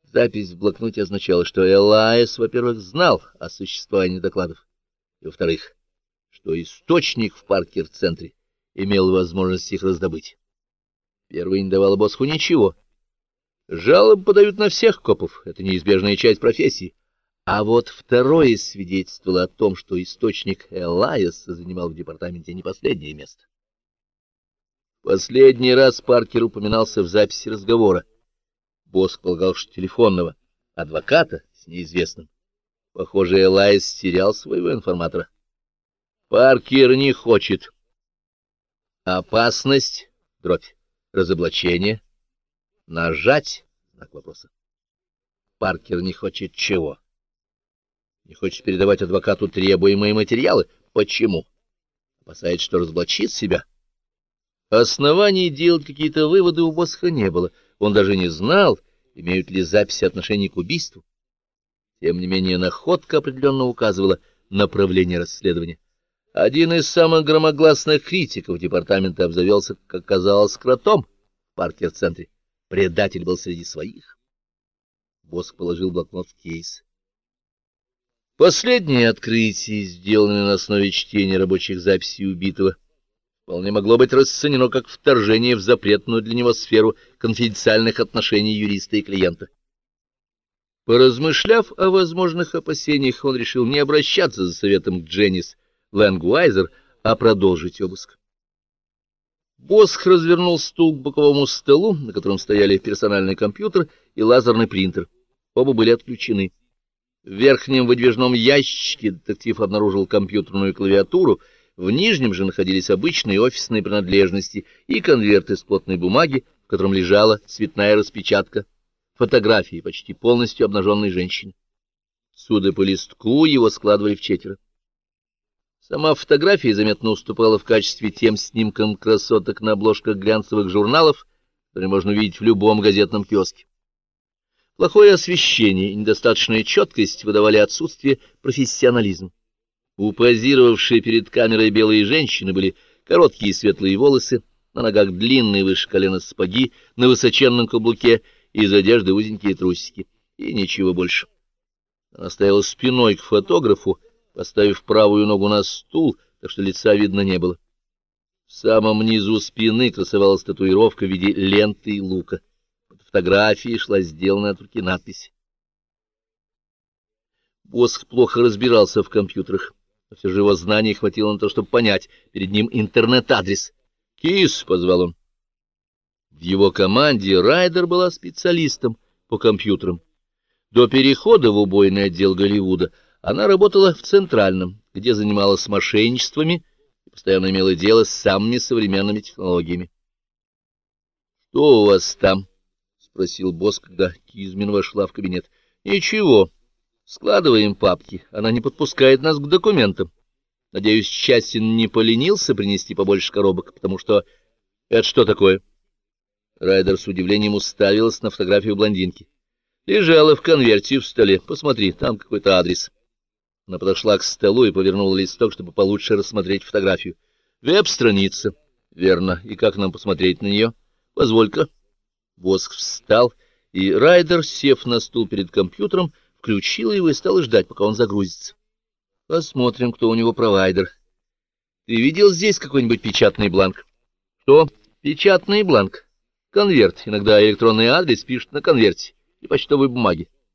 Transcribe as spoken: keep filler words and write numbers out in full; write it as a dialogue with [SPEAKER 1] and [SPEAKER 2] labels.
[SPEAKER 1] Запись в блокноте означала, что Элайс, во-первых, знал о существовании докладов, и, во-вторых, что источник в Паркер-центре имел возможность их раздобыть. Первый не давал Босху ничего. Жалобы подают на всех копов, это неизбежная часть профессии. А вот второе свидетельствовало о том, что источник Элайса занимал в департаменте не последнее место. Последний раз Паркер упоминался в записи разговора. Босх полагал, что телефонного адвоката с неизвестным. Похоже, Элайс терял своего информатора. Паркер не хочет. Опасность, дробь, разоблачение, нажать, знак вопроса. Паркер не хочет чего? Не хочет передавать адвокату требуемые материалы. Почему? Опасается, что разоблачит себя. Оснований делать какие-то выводы у Босха не было. Он даже не знал, имеют ли записи отношений к убийству. Тем не менее, находка определенно указывала направление расследования. Один из самых громогласных критиков департамента обзавелся, как казалось, кротом в Паркер-центре. Предатель был среди своих. Босх положил блокнот в кейс. Последнее открытие, сделанное на основе чтения рабочих записей убитого, вполне могло быть расценено как вторжение в запретную для него сферу конфиденциальных отношений юриста и клиента. Поразмышляв о возможных опасениях, он решил не обращаться за советом к Дженнис Лэнгуайзер, а продолжить обыск. Босх развернул стул к боковому столу, на котором стояли персональный компьютер и лазерный принтер. Оба были отключены. В верхнем выдвижном ящике детектив обнаружил компьютерную клавиатуру, в нижнем же находились обычные офисные принадлежности и конверт из плотной бумаги, в котором лежала цветная распечатка фотографии почти полностью обнаженной женщины. Судя по листку, его складывали в четверо. Сама фотография заметно уступала в качестве тем снимкам красоток на обложках глянцевых журналов, которые можно увидеть в любом газетном киоске. Плохое освещение и недостаточная четкость выдавали отсутствие профессионализма. У позировавшей перед камерой белые женщины были короткие светлые волосы, на ногах длинные выше колена сапоги, на высоченном каблуке, из одежды узенькие трусики. И ничего больше. Она стояла спиной к фотографу, поставив правую ногу на стул, так что лица видно не было. В самом низу спины красовалась татуировка в виде ленты и лука. Под фотографией шла сделанная от руки надпись. Босх плохо разбирался в компьютерах, но все же его знаний хватило на то, чтобы понять, перед ним интернет-адрес. «Кис!» — позвал он. В его команде Райдер была специалистом по компьютерам. До перехода в убойный отдел Голливуда она работала в Центральном, где занималась мошенничествами и постоянно имела дело с самыми современными технологиями. — Что у вас там? — спросил босс, когда Кизмин вошла в кабинет. — Ничего. Складываем папки. Она не подпускает нас к документам. Надеюсь, Частин не поленился принести побольше коробок, потому что... Это что такое? Райдер с удивлением уставилась на фотографию блондинки. Лежала в конверте в столе. Посмотри, там какой-то адрес. Она подошла к столу и повернула листок, чтобы получше рассмотреть фотографию. Веб-страница. Верно. И как нам посмотреть на нее? Позволь-ка. Босх встал, и Райдер, сев на стул перед компьютером, включила его и стала ждать, пока он загрузится. Посмотрим, кто у него провайдер. Ты видел здесь какой-нибудь печатный бланк? Что? Печатный бланк. Конверт. Иногда электронный адрес пишут на конверте и почтовой бумаге.